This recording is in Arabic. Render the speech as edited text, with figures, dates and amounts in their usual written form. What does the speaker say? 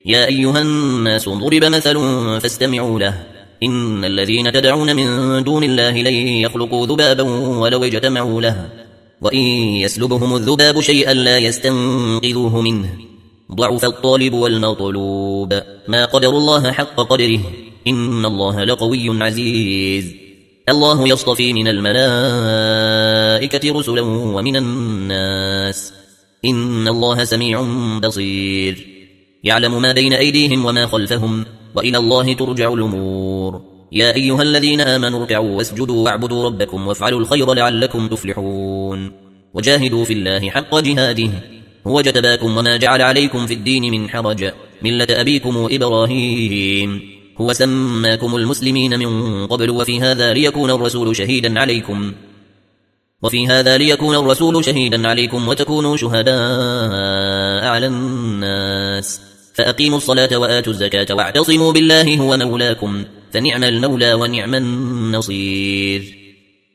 يا أيها الناس ضرب مثل فاستمعوا له إن الذين تدعون من دون الله لن يخلقوا ذبابا ولو اجتمعوا له وإن يسلبهم الذباب شيئا لا يستنقذوه منه ضعف الطالب والمطلوب ما قدر الله حق قدره إن الله لقوي عزيز الله يصطفي من الملائكة رسلا ومن الناس إن الله سميع بصير يعلم ما بين أيديهم وما خلفهم وإلى الله ترجع الأمور يا أيها الذين آمنوا اركعوا واسجدوا واعبدوا ربكم وافعلوا الخير لعلكم تفلحون وجاهدوا في الله حق جهاده هو اجتباكم وما جعل عليكم في الدين من حرج ملة أبيكم إبراهيم هو سماكم المسلمين من قبل وفي هذا ليكون الرسول شهيدا عليكم وتكونوا شهداء على الناس فأقيموا الصلاة وآتوا الزكاة واعتصموا بالله هو مولاكم فنعم المولى ونعم النصير